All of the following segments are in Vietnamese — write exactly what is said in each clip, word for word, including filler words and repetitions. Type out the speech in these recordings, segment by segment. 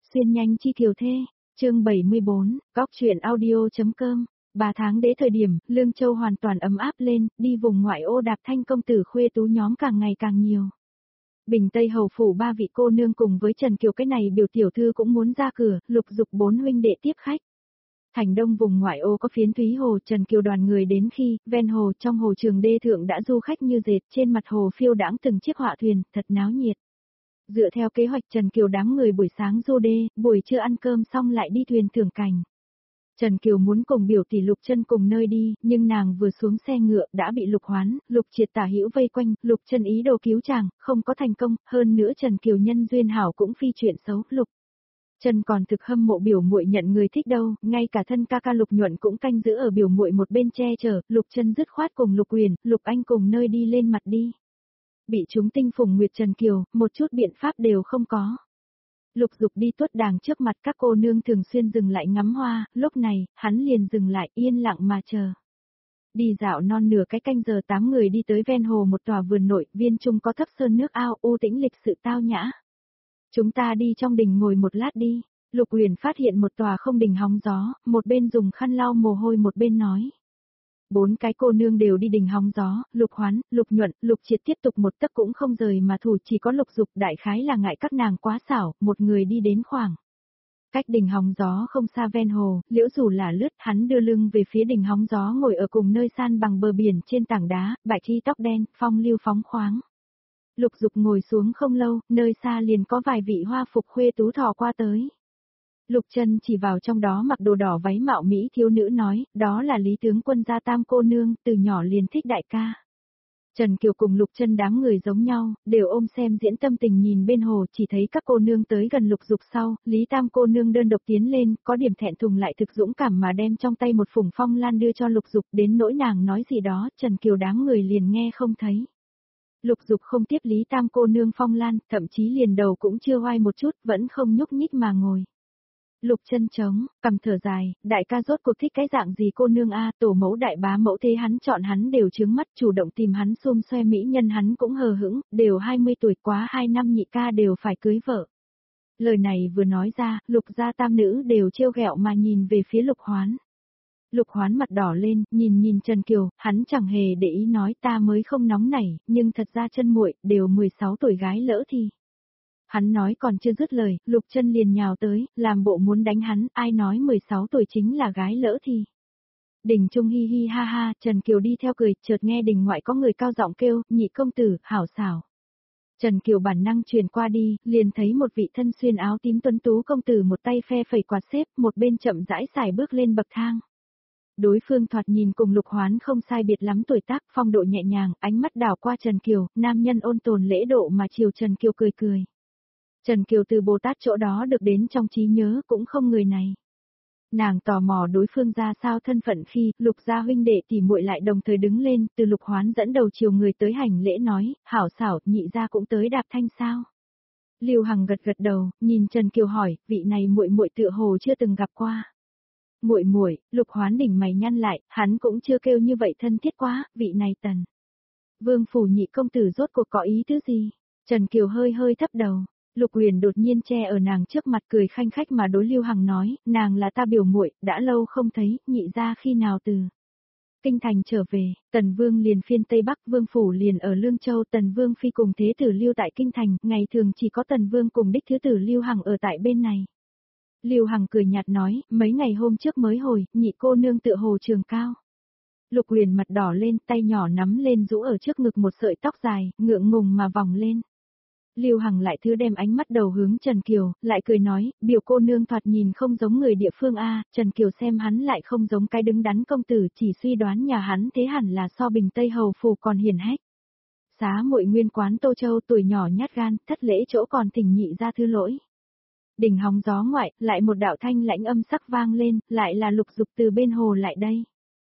Xuyên nhanh chi kiều thê, chương bảy mươi bốn, góc truyện audio.com. Ba tháng đế thời điểm, Lương Châu hoàn toàn ấm áp lên, đi vùng ngoại ô đạp thanh công tử khuê tú nhóm càng ngày càng nhiều. Bình Tây Hầu phủ ba vị cô nương cùng với Trần Kiều cái này biểu tiểu thư cũng muốn ra cửa, lục dục bốn huynh đệ tiếp khách. Thành đông vùng ngoại ô có phiến Thúy Hồ, Trần Kiều đoàn người đến khi, ven hồ trong hồ trường đê thượng đã du khách như dệt, trên mặt hồ phiêu đãng từng chiếc họa thuyền, thật náo nhiệt. Dựa theo kế hoạch Trần Kiều đám người buổi sáng du đê, buổi trưa ăn cơm xong lại đi thuyền thưởng cảnh. Trần Kiều muốn cùng biểu tỷ Lục Chân cùng nơi đi, nhưng nàng vừa xuống xe ngựa đã bị Lục Hoán, Lục Triệt tả hữu vây quanh, Lục Chân ý đồ cứu chàng, không có thành công, hơn nữa Trần Kiều nhân duyên hảo cũng phi chuyện xấu, Lục Chân còn thực hâm mộ biểu muội nhận người thích đâu, ngay cả thân ca ca Lục Nhuận cũng canh giữ ở biểu muội một bên che chở, Lục Chân dứt khoát cùng Lục Uyển, Lục Anh cùng nơi đi lên mặt đi. Bị chúng tinh phùng nguyệt Trần Kiều, một chút biện pháp đều không có. Lục Dục đi tuốt đàng trước mặt các cô nương thường xuyên dừng lại ngắm hoa, lúc này, hắn liền dừng lại yên lặng mà chờ. Đi dạo non nửa cái canh giờ tám người đi tới ven hồ một tòa vườn nội, viên trung có thấp sơn nước ao, u tĩnh lịch sự tao nhã. Chúng ta đi trong đình ngồi một lát đi. Lục Uyển phát hiện một tòa không đình hóng gió, một bên dùng khăn lau mồ hôi một bên nói. Bốn cái cô nương đều đi đình hóng gió, Lục Hoán, Lục Nhuận, Lục Triệt tiếp tục một tấc cũng không rời mà thủ, chỉ có Lục Dục đại khái là ngại các nàng quá xảo, một người đi đến khoảng. Cách đình hóng gió không xa ven hồ, Liễu Dù là lướt, hắn đưa lưng về phía đình hóng gió ngồi ở cùng nơi san bằng bờ biển trên tảng đá, bạch y tóc đen, phong lưu phóng khoáng. Lục Dục ngồi xuống không lâu, nơi xa liền có vài vị hoa phục khuê tú thò qua tới. Lục Chân chỉ vào trong đó mặc đồ đỏ váy mạo mỹ thiếu nữ nói, đó là Lý tướng quân gia tam cô nương, từ nhỏ liền thích đại ca. Trần Kiều cùng Lục Chân đám người giống nhau, đều ôm xem diễn tâm tình nhìn bên hồ, chỉ thấy các cô nương tới gần Lục Dục sau, Lý tam cô nương đơn độc tiến lên, có điểm thẹn thùng lại thực dũng cảm mà đem trong tay một phủng phong lan đưa cho Lục Dục, đến nỗi nàng nói gì đó, Trần Kiều đám người liền nghe không thấy. Lục Dục không tiếp Lý tam cô nương phong lan, thậm chí liền đầu cũng chưa oai một chút, vẫn không nhúc nhích mà ngồi. Lục Chân trống, cầm thở dài, đại ca rốt cuộc thích cái dạng gì cô nương a, tổ mẫu đại bá mẫu thế hắn chọn hắn đều trướng mắt, chủ động tìm hắn xôm xoe mỹ nhân hắn cũng hờ hững, đều hai mươi tuổi quá hai năm nhị ca đều phải cưới vợ. Lời này vừa nói ra, Lục gia tam nữ đều trêu ghẹo mà nhìn về phía Lục Hoán. Lục Hoán mặt đỏ lên, nhìn nhìn Trần Kiều, hắn chẳng hề để ý nói ta mới không nóng nảy, nhưng thật ra chân muội đều mười sáu tuổi gái lỡ thì. Hắn nói còn chưa dứt lời, Lục Chân liền nhào tới, làm bộ muốn đánh hắn, ai nói mười sáu tuổi chính là gái lỡ thì. Đình trung hi hi ha ha, Trần Kiều đi theo cười, chợt nghe đình ngoại có người cao giọng kêu, nhị công tử, hảo xảo. Trần Kiều bản năng truyền qua đi, liền thấy một vị thân xuyên áo tím tuấn tú công tử một tay phe phẩy quạt xếp, một bên chậm rãi xài bước lên bậc thang. Đối phương thoạt nhìn cùng Lục Hoán không sai biệt lắm tuổi tác, phong độ nhẹ nhàng, ánh mắt đảo qua Trần Kiều, nam nhân ôn tồn lễ độ mà chiều Trần Kiều cười cười. Trần Kiều từ Bồ Tát chỗ đó được đến trong trí nhớ cũng không người này. Nàng tò mò đối phương ra sao thân phận khi Lục gia huynh đệ tỷ muội lại đồng thời đứng lên, từ Lục Hoán dẫn đầu chiều người tới hành lễ nói, hảo xảo, nhị gia cũng tới đạp thanh sao. Lưu Hằng gật gật đầu, nhìn Trần Kiều hỏi, vị này muội muội tựa hồ chưa từng gặp qua. Muội muội, Lục Hoán đỉnh mày nhăn lại, hắn cũng chưa kêu như vậy thân thiết quá, vị này Tần Vương phủ nhị công tử rốt cuộc có ý tứ gì? Trần Kiều hơi hơi thấp đầu. Lục Uyển đột nhiên che ở nàng trước mặt cười khanh khách mà đối Lưu Hằng nói, nàng là ta biểu muội, đã lâu không thấy, nhị gia khi nào từ Kinh thành trở về, Tần Vương liền phiên Tây Bắc, Vương phủ liền ở Lương Châu, Tần Vương phi cùng thế tử Lưu tại Kinh thành, ngày thường chỉ có Tần Vương cùng đích thứ tử Lưu Hằng ở tại bên này. Lưu Hằng cười nhạt nói, mấy ngày hôm trước mới hồi, nhị cô nương tựa hồ trường cao. Lục Uyển mặt đỏ lên, tay nhỏ nắm lên rũ ở trước ngực một sợi tóc dài, ngượng ngùng mà vòng lên. Lưu Hằng lại thứ đem ánh mắt đầu hướng Trần Kiều, lại cười nói, biểu cô nương thoạt nhìn không giống người địa phương a, Trần Kiều xem hắn lại không giống cái đứng đắn công tử, chỉ suy đoán nhà hắn thế hẳn là so Bình Tây Hầu phủ còn hiền hách. Xá muội nguyên quán Tô Châu tuổi nhỏ nhát gan, thất lễ chỗ còn thỉnh nhị ra thứ lỗi. Đỉnh hóng gió ngoại, lại một đạo thanh lãnh âm sắc vang lên, lại là Lục Dục từ bên hồ lại đây.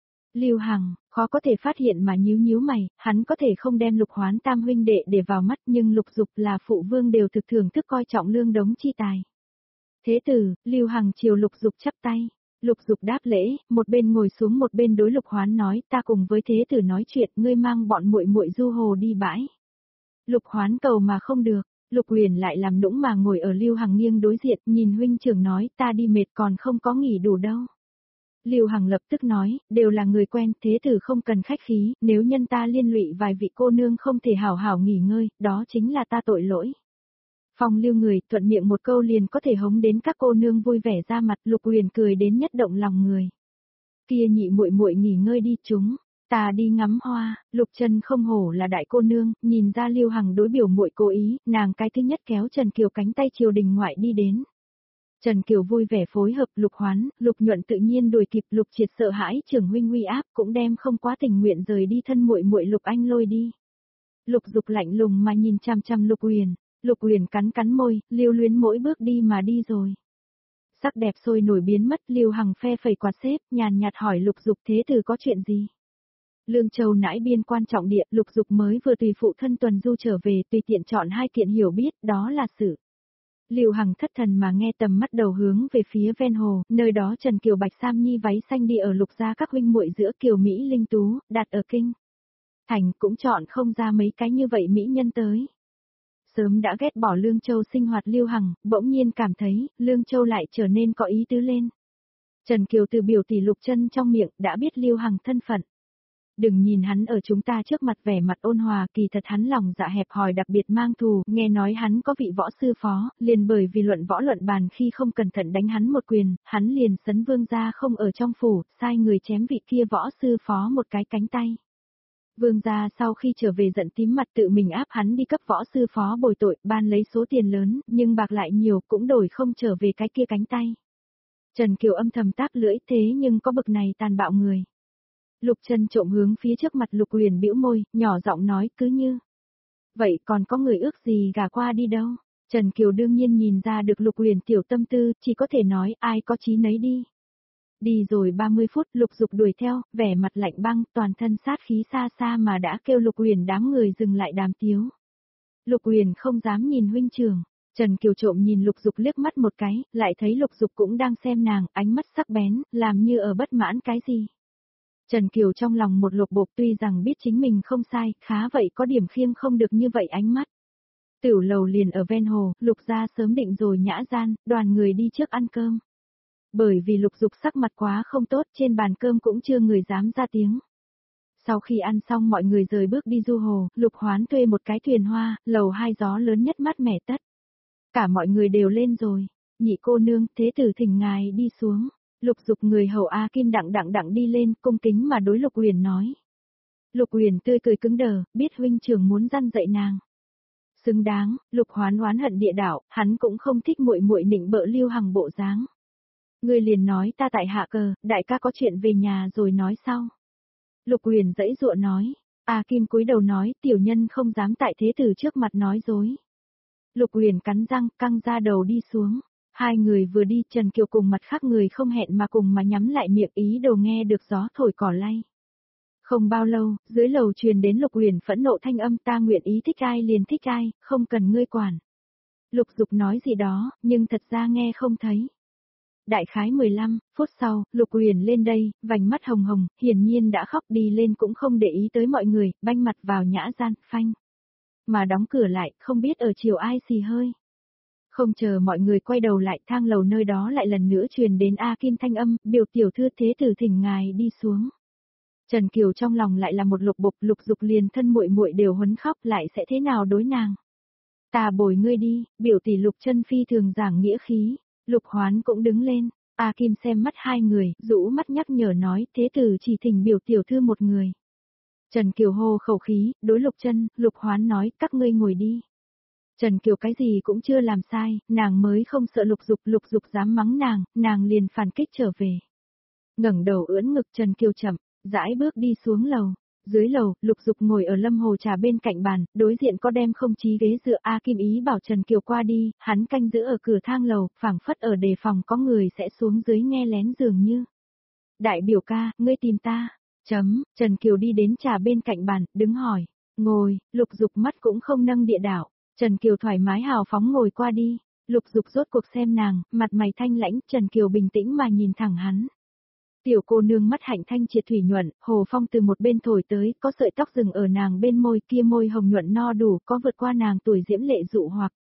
Lưu Hằng, khó có thể phát hiện mà nhíu nhíu mày, hắn có thể không đem Lục Hoán tam huynh đệ để vào mắt nhưng Lục Dục là phụ vương đều thực thưởng thức coi trọng lương đống chi tài. Thế tử, Lưu Hằng chiều Lục Dục chắp tay. Lục Dục đáp lễ, một bên ngồi xuống một bên đối Lục Hoán nói, ta cùng với thế tử nói chuyện, ngươi mang bọn muội muội du hồ đi bãi. Lục Hoán cầu mà không được, Lục Uyển lại làm nũng mà ngồi ở Lưu Hằng nghiêng đối diện, nhìn huynh trưởng nói, ta đi mệt còn không có nghỉ đủ đâu. Lưu Hằng lập tức nói, đều là người quen, thế tử không cần khách khí, nếu nhân ta liên lụy vài vị cô nương không thể hảo hảo nghỉ ngơi, đó chính là ta tội lỗi. Phong Lưu người, thuận miệng một câu liền có thể hống đến các cô nương vui vẻ ra mặt, Lục Uyển cười đến nhất động lòng người. Kia nhị muội muội nghỉ ngơi đi chúng. Ta đi ngắm hoa. Lục Trân không hổ là đại cô nương, nhìn ra Lưu Hằng đối biểu muội cố ý, nàng cái thứ nhất kéo Trần Kiều cánh tay triều đình ngoại đi đến. Trần Kiều vui vẻ phối hợp, Lục Hoán, Lục Nhuận tự nhiên đuổi kịp, Lục Triệt sợ hãi trưởng huynh uy áp, cũng đem không quá tình nguyện rời đi thân muội muội Lục Anh lôi đi. Lục Dục lạnh lùng mà nhìn chằm chằm Lục Uyển, Lục Uyển cắn cắn môi, lưu luyến mỗi bước đi mà đi rồi. Sắc đẹp sôi nổi biến mất, Lưu Hằng phe phẩy quạt xếp, nhàn nhạt hỏi Lục Dục thế tử có chuyện gì? Lương Châu nãi biên quan trọng địa, Lục Dục mới vừa tùy phụ thân tuần du trở về, tùy tiện chọn hai kiện hiểu biết, đó là sự. Lưu Hằng thất thần mà nghe tầm mắt đầu hướng về phía ven hồ, nơi đó Trần Kiều Bạch Sam Nhi váy xanh đi ở Lục gia các huynh muội giữa Kiều Mỹ Linh Tú, đặt ở kinh. Thành cũng chọn không ra mấy cái như vậy mỹ nhân tới. Sớm đã ghét bỏ Lương Châu sinh hoạt Lưu Hằng, bỗng nhiên cảm thấy, Lương Châu lại trở nên có ý tứ lên. Trần Kiều từ biểu tỷ Lục Trân trong miệng, đã biết Lưu Hằng thân phận. Đừng nhìn hắn ở chúng ta trước mặt vẻ mặt ôn hòa, kỳ thật hắn lòng dạ hẹp hòi đặc biệt mang thù, nghe nói hắn có vị võ sư phó, liền bởi vì luận võ luận bàn khi không cẩn thận đánh hắn một quyền, hắn liền sấn vương gia không ở trong phủ, sai người chém vị kia võ sư phó một cái cánh tay. Vương gia sau khi trở về giận tím mặt tự mình áp hắn đi cấp võ sư phó bồi tội, ban lấy số tiền lớn, nhưng bạc lại nhiều cũng đổi không trở về cái kia cánh tay. Trần Kiều âm thầm táp lưỡi, thế nhưng có bực này tàn bạo người. Lục Trân trộm hướng phía trước mặt Lục Uyển bĩu môi, nhỏ giọng nói cứ như. Vậy còn có người ước gì gả qua đi đâu? Trần Kiều đương nhiên nhìn ra được Lục Uyển tiểu tâm tư, chỉ có thể nói ai có chí nấy đi. Đi rồi ba mươi phút, Lục Dục đuổi theo, vẻ mặt lạnh băng, toàn thân sát khí xa xa mà đã kêu Lục Uyển đám người dừng lại đàm tiếu. Lục Uyển không dám nhìn huynh trưởng. Trần Kiều trộm nhìn Lục Dục liếc mắt một cái, lại thấy Lục Dục cũng đang xem nàng, ánh mắt sắc bén, làm như ở bất mãn cái gì. Trần Kiều trong lòng một lột bột, tuy rằng biết chính mình không sai, khá vậy có điểm khiêng không được như vậy ánh mắt. Tửu lầu liền ở ven hồ, Lục gia sớm định rồi nhã gian, đoàn người đi trước ăn cơm. Bởi vì Lục Dục sắc mặt quá không tốt, trên bàn cơm cũng chưa người dám ra tiếng. Sau khi ăn xong mọi người rời bước đi du hồ, Lục Hoán thuê một cái thuyền hoa, lầu hai gió lớn nhất mát mẻ tất. Cả mọi người đều lên rồi, nhị cô nương, thế tử thỉnh ngài đi xuống. Lục Dục người hầu A Kim đặng đặng đặng đi lên, cung kính mà đối Lục Uyển nói. Lục Uyển tươi cười cứng đờ, biết huynh trưởng muốn răn dạy nàng. Xứng đáng, Lục Hoán oán hận địa đạo, hắn cũng không thích muội muội nịnh bợ Lưu Hằng bộ dáng. Người liền nói ta tại hạ cờ, đại ca có chuyện về nhà rồi nói sau. Lục Uyển dãy dụa nói, A Kim cúi đầu nói, tiểu nhân không dám tại thế tử trước mặt nói dối. Lục Uyển cắn răng, căng ra đầu đi xuống. Hai người vừa đi, Trần Kiều cùng mặt khác người không hẹn mà cùng mà nhắm lại miệng ý đồ nghe được gió thổi cỏ lay. Không bao lâu, dưới lầu truyền đến Lục Uyển phẫn nộ thanh âm, ta nguyện ý thích ai liền thích ai, không cần ngươi quản. Lục Dục nói gì đó, nhưng thật ra nghe không thấy. Đại khái mười lăm phút sau, Lục Uyển lên đây, vành mắt hồng hồng, hiển nhiên đã khóc, đi lên cũng không để ý tới mọi người, banh mặt vào nhã gian, phanh. Mà đóng cửa lại, không biết ở chiều ai xì hơi. Không chờ mọi người quay đầu lại, thang lầu nơi đó lại lần nữa truyền đến A Kim thanh âm, biểu tiểu thư thế tử thỉnh ngài đi xuống. Trần Kiều trong lòng lại là một lục bục, Lục Dục liền thân muội muội đều huấn khóc, lại sẽ thế nào đối nàng. Ta bồi ngươi đi, biểu tỷ Lục Chân phi thường giảng nghĩa khí. Lục Hoán cũng đứng lên, A Kim xem mắt hai người, rũ mắt nhắc nhở nói, thế tử chỉ thỉnh biểu tiểu thư một người. Trần Kiều hô khẩu khí, đối Lục Chân, Lục Hoán nói, các ngươi ngồi đi. Trần Kiều cái gì cũng chưa làm sai, nàng mới không sợ Lục Dục, Lục Dục dám mắng nàng, nàng liền phản kích trở về. Ngẩng đầu ưỡn ngực, Trần Kiều chậm, rãi bước đi xuống lầu. Dưới lầu, Lục Dục ngồi ở Lâm Hồ trà bên cạnh bàn, đối diện có đem không chí ghế dựa, A Kim ý bảo Trần Kiều qua đi, hắn canh giữ ở cửa thang lầu, phảng phất ở đề phòng có người sẽ xuống dưới nghe lén dường như. Đại biểu ca, ngươi tìm ta. Chấm, Trần Kiều đi đến trà bên cạnh bàn, đứng hỏi. Ngồi, Lục Dục mắt cũng không nâng địa đảo. Trần Kiều thoải mái hào phóng ngồi qua đi. Lục Dục rốt cuộc xem nàng, mặt mày thanh lãnh, Trần Kiều bình tĩnh mà nhìn thẳng hắn. Tiểu cô nương mắt hạnh thanh triệt thủy nhuận, hồ phong từ một bên thổi tới, có sợi tóc rừng ở nàng bên môi, kia môi hồng nhuận no đủ, có vượt qua nàng tuổi diễm lệ dụ hoặc.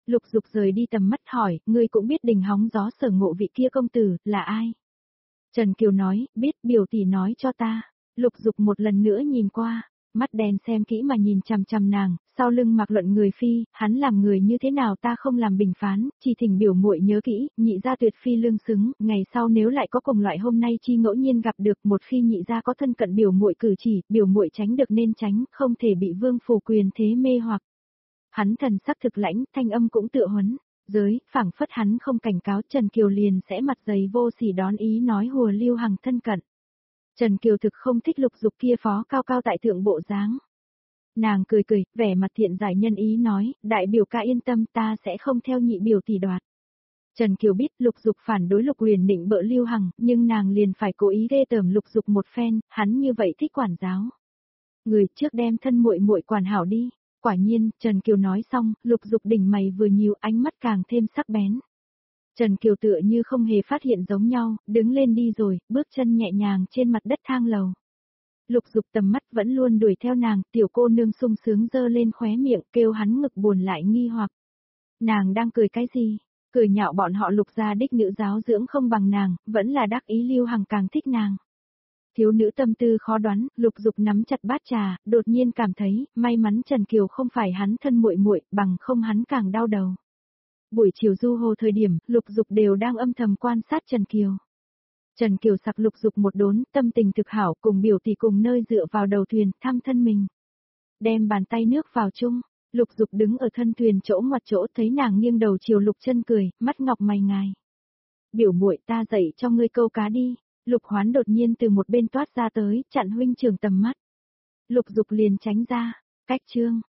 Lục Dục rời đi tầm mắt hỏi, ngươi cũng biết Đình hóng gió Sở Ngộ vị kia công tử, là ai? Trần Kiều nói, biết, biểu tỷ nói cho ta. Lục Dục một lần nữa nhìn qua, mắt đen xem kỹ mà nhìn chằm chằm nàng, sau lưng mặc luận người phi, hắn làm người như thế nào ta không làm bình phán, chỉ thỉnh biểu muội nhớ kỹ, nhị gia tuyệt phi lương xứng, ngày sau nếu lại có cùng loại hôm nay chi ngẫu nhiên gặp được, một khi nhị gia có thân cận biểu muội cử chỉ, biểu muội tránh được nên tránh, không thể bị vương phủ quyền thế mê hoặc. Hắn thần sắc thực lãnh, thanh âm cũng tựa huấn, giới, phảng phất hắn không cảnh cáo Trần Kiều liền sẽ mặt dày vô sỉ đón ý nói hùa Lưu Hằng thân cận. Trần Kiều thực không thích Lục Dục kia phó cao cao tại thượng bộ dáng. Nàng cười cười, vẻ mặt thiện giải nhân ý nói, đại biểu ca yên tâm ta sẽ không theo nhị biểu tỷ đoạt. Trần Kiều biết Lục Dục phản đối Lục Huyền định bợ Lưu Hằng, nhưng nàng liền phải cố ý ghê tởm Lục Dục một phen, hắn như vậy thích quản giáo. Người trước đem thân muội muội quản hảo đi. Quả nhiên, Trần Kiều nói xong, Lục Dục đỉnh mày vừa nhíu, ánh mắt càng thêm sắc bén. Trần Kiều tựa như không hề phát hiện giống nhau, đứng lên đi rồi, bước chân nhẹ nhàng trên mặt đất thang lầu. Lục Dục tầm mắt vẫn luôn đuổi theo nàng, tiểu cô nương sung sướng dơ lên khóe miệng, kêu hắn ngực buồn lại nghi hoặc. Nàng đang cười cái gì? Cười nhạo bọn họ Lục gia đích nữ giáo dưỡng không bằng nàng, vẫn là đắc ý Lưu Hằng càng thích nàng. Thiếu nữ tâm tư khó đoán, Lục Dục nắm chặt bát trà, đột nhiên cảm thấy, may mắn Trần Kiều không phải hắn thân muội muội, bằng không hắn càng đau đầu. Buổi chiều du hồ thời điểm, Lục Dục đều đang âm thầm quan sát Trần Kiều. Trần Kiều sặc Lục Dục một đốn, tâm tình thực hảo, cùng biểu tỷ cùng nơi dựa vào đầu thuyền, thăm thân mình. Đem bàn tay nước vào chung, Lục Dục đứng ở thân thuyền chỗ ngoặt chỗ thấy nàng nghiêng đầu chiều Lục Chân cười, mắt ngọc mày ngài. Biểu muội ta dạy cho ngươi câu cá đi. Lục Hoán đột nhiên từ một bên toát ra tới, chặn huynh trưởng tầm mắt. Lục Dục liền tránh ra, cách chương.